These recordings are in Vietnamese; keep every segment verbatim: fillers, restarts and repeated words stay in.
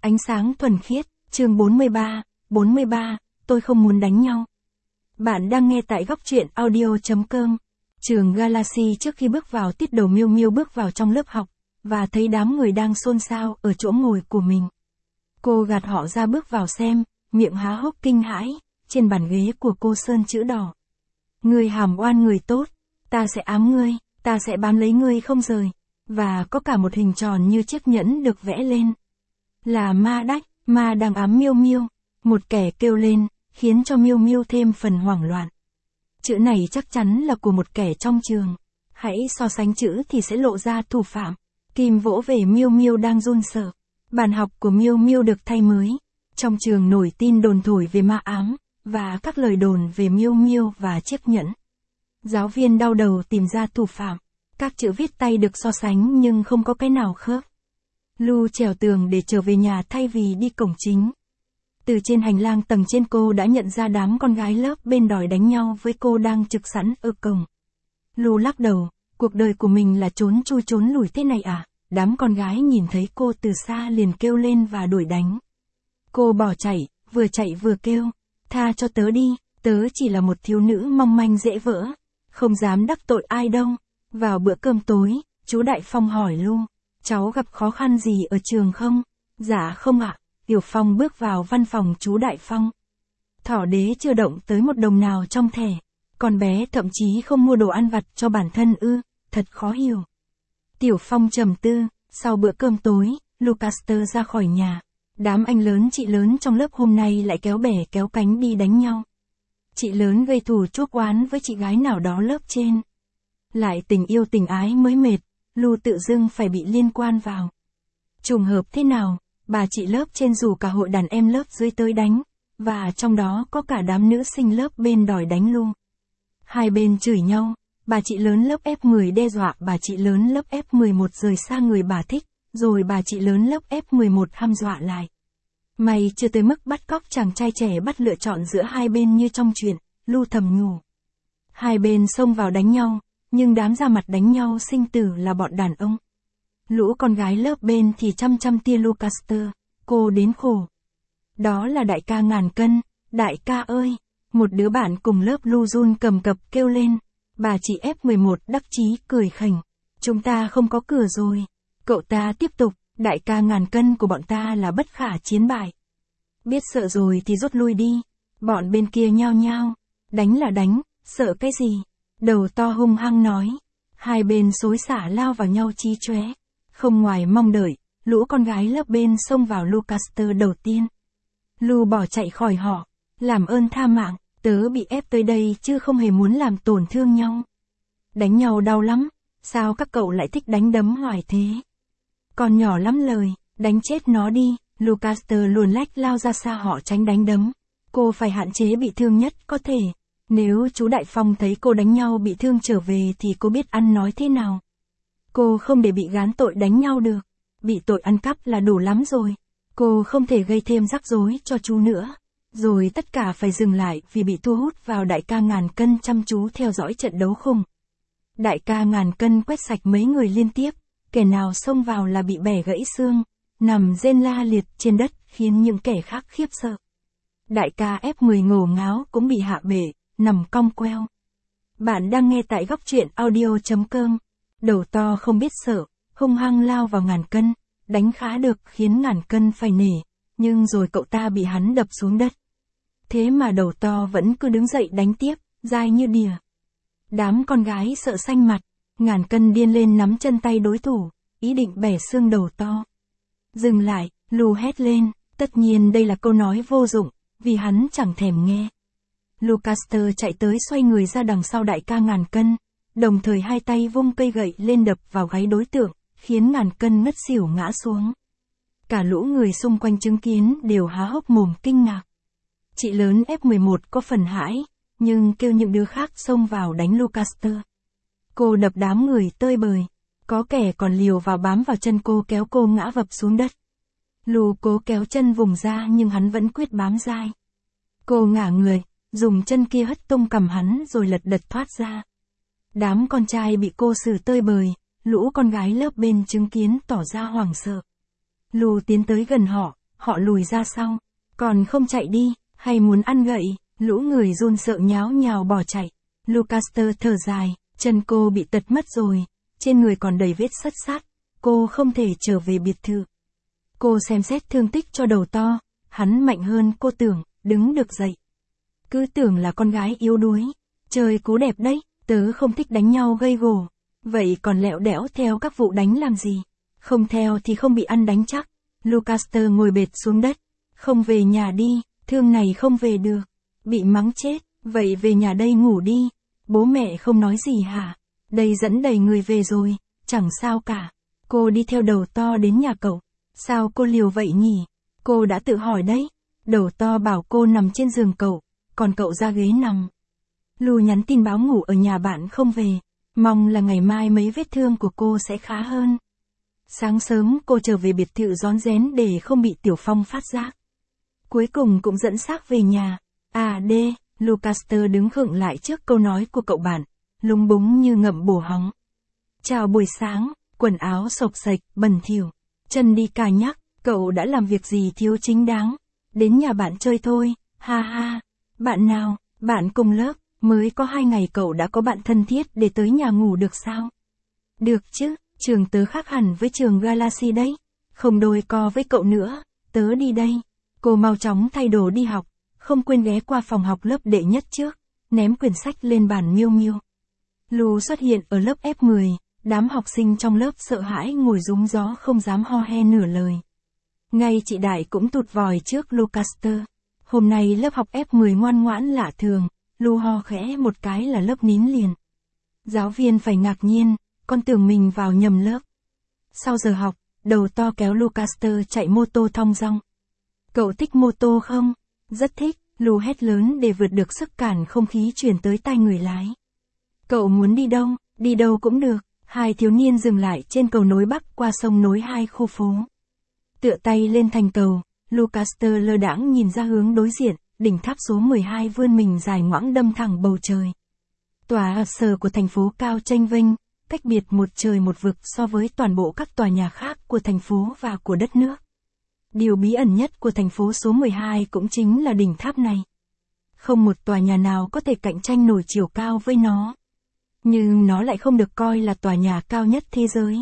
Ánh sáng thuần khiết, chương bốn mươi ba, bốn mươi ba, tôi không muốn đánh nhau. Bạn đang nghe tại góc truyện audio chấm com. Trường Galaxy trước khi bước vào tiết đầu Miu Miu bước vào trong lớp học, và thấy đám người đang xôn xao ở chỗ ngồi của mình. Cô gạt họ ra bước vào xem, miệng há hốc kinh hãi, trên bàn ghế của cô sơn chữ đỏ. Người hàm oan người tốt, ta sẽ ám ngươi, ta sẽ bám lấy ngươi không rời. Và có cả một hình tròn như chiếc nhẫn được vẽ lên. Là ma đách, ma đang ám Miu Miu. Một kẻ kêu lên, khiến cho Miu Miu thêm phần hoảng loạn. Chữ này chắc chắn là của một kẻ trong trường. Hãy so sánh chữ thì sẽ lộ ra thủ phạm. Kim vỗ về Miu Miu đang run sợ. Bàn học của Miu Miu được thay mới. Trong trường nổi tin đồn thổi về ma ám, và các lời đồn về Miu Miu và chiếc nhẫn. Giáo viên đau đầu tìm ra thủ phạm. Các chữ viết tay được so sánh nhưng không có cái nào khớp. Lu trèo tường để trở về nhà thay vì đi cổng chính. Từ trên hành lang tầng trên cô đã nhận ra đám con gái lớp bên đòi đánh nhau với cô đang trực sẵn ở cổng. Lu lắc đầu, cuộc đời của mình là trốn chui trốn lủi thế này à? Đám con gái nhìn thấy cô từ xa liền kêu lên và đuổi đánh. Cô bỏ chạy, vừa chạy vừa kêu, tha cho tớ đi, tớ chỉ là một thiếu nữ mong manh dễ vỡ, không dám đắc tội ai đâu. Vào bữa cơm tối, chú Đại Phong hỏi Lu, cháu gặp khó khăn gì ở trường không? Dạ không ạ. Tiểu Phong bước vào văn phòng chú Đại Phong. Thỏ đế chưa động tới một đồng nào trong thẻ. Con bé thậm chí không mua đồ ăn vặt cho bản thân ư, thật khó hiểu. Tiểu Phong trầm tư, sau bữa cơm tối, Lucaster ra khỏi nhà. Đám anh lớn chị lớn trong lớp hôm nay lại kéo bè kéo cánh đi đánh nhau. Chị lớn gây thù chuốc oán với chị gái nào đó lớp trên. Lại tình yêu tình ái mới mệt, Lu tự dưng phải bị liên quan vào. Trùng hợp thế nào, bà chị lớp trên rủ cả hội đàn em lớp dưới tới đánh, và trong đó có cả đám nữ sinh lớp bên đòi đánh Lu. Hai bên chửi nhau, bà chị lớn lớp F mười đe dọa bà chị lớn lớp F mười một rời xa người bà thích, rồi bà chị lớn lớp F mười một hăm dọa lại. May chưa tới mức bắt cóc chàng trai trẻ bắt lựa chọn giữa hai bên như trong chuyện, Lu thầm nhủ. Hai bên xông vào đánh nhau, nhưng đám ra mặt đánh nhau sinh tử là bọn đàn ông. Lũ con gái lớp bên thì chăm chăm tia Lucaster, cô đến khổ. Đó là đại ca ngàn cân, đại ca ơi, một đứa bạn cùng lớp Lu run cầm cập kêu lên. Bà chị F mười một đắc chí cười khỉnh, chúng ta không có cửa rồi. Cậu ta tiếp tục, đại ca ngàn cân của bọn ta là bất khả chiến bại. Biết sợ rồi thì rút lui đi. Bọn bên kia nhao nhao, đánh là đánh, sợ cái gì? Đầu to hung hăng nói. Hai bên xối xả lao vào nhau chí chóe. Không ngoài mong đợi, lũ con gái lớp bên xông vào Lucaster đầu tiên. Lu bỏ chạy khỏi họ. Làm ơn tha mạng, tớ bị ép tới đây chứ không hề muốn làm tổn thương nhau. Đánh nhau đau lắm, sao các cậu lại thích đánh đấm hoài thế? Còn nhỏ lắm lời, đánh chết nó đi. Lucaster luồn lách lao ra xa họ tránh đánh đấm. Cô phải hạn chế bị thương nhất có thể. Nếu chú Đại Phong thấy cô đánh nhau bị thương trở về thì cô biết ăn nói thế nào. Cô không để bị gán tội đánh nhau được. Bị tội ăn cắp là đủ lắm rồi. Cô không thể gây thêm rắc rối cho chú nữa. Rồi tất cả phải dừng lại vì bị thu hút vào đại ca ngàn cân chăm chú theo dõi trận đấu khủng. Đại ca ngàn cân quét sạch mấy người liên tiếp. Kẻ nào xông vào là bị bẻ gãy xương. Nằm rên la liệt trên đất khiến những kẻ khác khiếp sợ. Đại ca F mười ngổ ngáo cũng bị hạ bệ, nằm cong queo. Bạn đang nghe tại góc truyện audio chấm com. Đầu to không biết sợ, hung hăng lao vào ngàn cân, đánh khá được khiến ngàn cân phải nể, nhưng rồi cậu ta bị hắn đập xuống đất. Thế mà đầu to vẫn cứ đứng dậy đánh tiếp, dai như đìa. Đám con gái sợ xanh mặt, ngàn cân điên lên nắm chân tay đối thủ, ý định bẻ xương đầu to. Dừng lại, Lu hét lên, tất nhiên đây là câu nói vô dụng, vì hắn chẳng thèm nghe. Lucaster chạy tới xoay người ra đằng sau đại ca ngàn cân, đồng thời hai tay vung cây gậy lên đập vào gáy đối tượng, khiến ngàn cân ngất xỉu ngã xuống. Cả lũ người xung quanh chứng kiến đều há hốc mồm kinh ngạc. Chị lớn F mười một có phần hãi, nhưng kêu những đứa khác xông vào đánh Lucaster. Cô đập đám người tơi bời, có kẻ còn liều vào bám vào chân cô kéo cô ngã vập xuống đất. Lu cố kéo chân vùng ra nhưng hắn vẫn quyết bám dai. Cô ngả người, dùng chân kia hất tung cằm hắn rồi lật đật thoát ra. Đám con trai bị cô xử tơi bời, lũ con gái lớp bên chứng kiến tỏ ra hoảng sợ. Lu tiến tới gần họ, họ lùi ra sau. Còn không chạy đi, hay muốn ăn gậy, lũ người run sợ nháo nhào bỏ chạy. Lucaster thở dài, chân cô bị tật mất rồi, trên người còn đầy vết sắt sát, cô không thể trở về biệt thự. Cô xem xét thương tích cho đầu to, hắn mạnh hơn cô tưởng, đứng được dậy. Cứ tưởng là con gái yếu đuối, trời cú đẹp đấy, tớ không thích đánh nhau gây gổ. Vậy còn lẹo đẽo theo các vụ đánh làm gì? Không theo thì không bị ăn đánh chắc. Lucaster ngồi bệt xuống đất, không về nhà đi, thương này không về được. Bị mắng chết, vậy về nhà đây ngủ đi. Bố mẹ không nói gì hả? Đây dẫn đầy người về rồi, chẳng sao cả. Cô đi theo đầu to đến nhà cậu. Sao cô liều vậy nhỉ? Cô đã tự hỏi đấy. Đầu to bảo cô nằm trên giường cậu, còn cậu ra ghế nằm. Lu nhắn tin báo ngủ ở nhà bạn không về, mong là ngày mai mấy vết thương của cô sẽ khá hơn. Sáng sớm cô trở về biệt thự rón rén để không bị Tiểu Phong phát giác. Cuối cùng cũng dẫn xác về nhà. À đê, Lucaster đứng khựng lại trước câu nói của cậu bạn, lúng búng như ngậm bồ hóng. Chào buổi sáng, quần áo xộc xệch, bẩn thỉu, chân đi cà nhắc, cậu đã làm việc gì thiếu chính đáng? Đến nhà bạn chơi thôi, ha ha. Bạn nào? Bạn cùng lớp, mới có hai ngày cậu đã có bạn thân thiết để tới nhà ngủ được sao? Được chứ, trường tớ khác hẳn với trường Galaxy đấy. Không đôi co với cậu nữa, tớ đi đây. Cô mau chóng thay đồ đi học, không quên ghé qua phòng học lớp đệ nhất trước, ném quyển sách lên bàn Miu Miu. Lu xuất hiện ở lớp F mười, đám học sinh trong lớp sợ hãi ngồi rúm gió không dám ho he nửa lời. Ngay chị Đại cũng tụt vòi trước Lucaster. Hôm nay lớp học F mười ngoan ngoãn lạ thường, Lu ho khẽ một cái là lớp nín liền. Giáo viên phải ngạc nhiên, con tưởng mình vào nhầm lớp. Sau giờ học, đầu to kéo Lucaster chạy mô tô thong dong. Cậu thích mô tô không? Rất thích, Lu hét lớn để vượt được sức cản không khí truyền tới tai người lái. Cậu muốn đi đâu? Đi đâu cũng được. Hai thiếu niên dừng lại trên cầu nối bắc qua sông nối hai khu phố. Tựa tay lên thành cầu, Lucaster lơ đãng nhìn ra hướng đối diện, đỉnh tháp số mười hai vươn mình dài ngoãng đâm thẳng bầu trời. Tòa sở của thành phố cao chênh vênh, cách biệt một trời một vực so với toàn bộ các tòa nhà khác của thành phố và của đất nước. Điều bí ẩn nhất của thành phố số mười hai cũng chính là đỉnh tháp này. Không một tòa nhà nào có thể cạnh tranh nổi chiều cao với nó. Nhưng nó lại không được coi là tòa nhà cao nhất thế giới.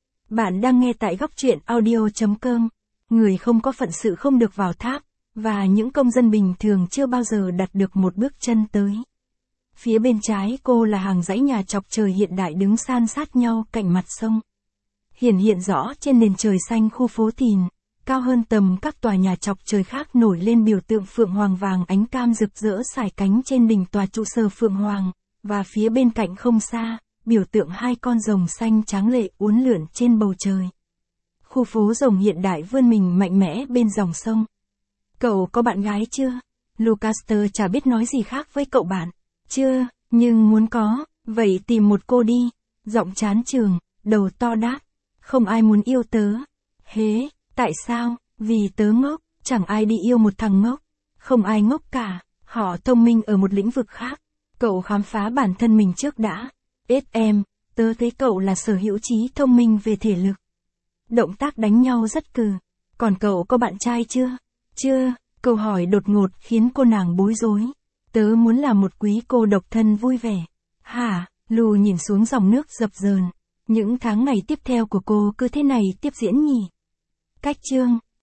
Bạn đang nghe tại góc truyện audio chấm com. Người không có phận sự không được vào tháp, và những công dân bình thường chưa bao giờ đặt được một bước chân tới. Phía bên trái cô là hàng dãy nhà chọc trời hiện đại đứng san sát nhau cạnh mặt sông. Hiển hiện rõ trên nền trời xanh khu phố Thìn, cao hơn tầm các tòa nhà chọc trời khác nổi lên biểu tượng phượng hoàng vàng ánh cam rực rỡ sải cánh trên đỉnh tòa trụ sở phượng hoàng, và phía bên cạnh không xa, biểu tượng hai con rồng xanh tráng lệ uốn lượn trên bầu trời. Khu phố rồng hiện đại vươn mình mạnh mẽ bên dòng sông. Cậu có bạn gái chưa? Lucaster chả biết nói gì khác với cậu bạn. Chưa, nhưng muốn có, vậy tìm một cô đi. Giọng chán chường, đầu to đáp. Không ai muốn yêu tớ. Hế, tại sao? Vì tớ ngốc, chẳng ai đi yêu một thằng ngốc. Không ai ngốc cả, họ thông minh ở một lĩnh vực khác. Cậu khám phá bản thân mình trước đã. Ết em, tớ thấy cậu là sở hữu trí thông minh về thể lực. Động tác đánh nhau rất cừ. Còn cậu có bạn trai chưa? Chưa, câu hỏi đột ngột khiến cô nàng bối rối. Tớ muốn là một quý cô độc thân vui vẻ. Hả? Lu nhìn xuống dòng nước dập dờn. Những tháng ngày tiếp theo của cô cứ thế này tiếp diễn nhỉ? Cách chương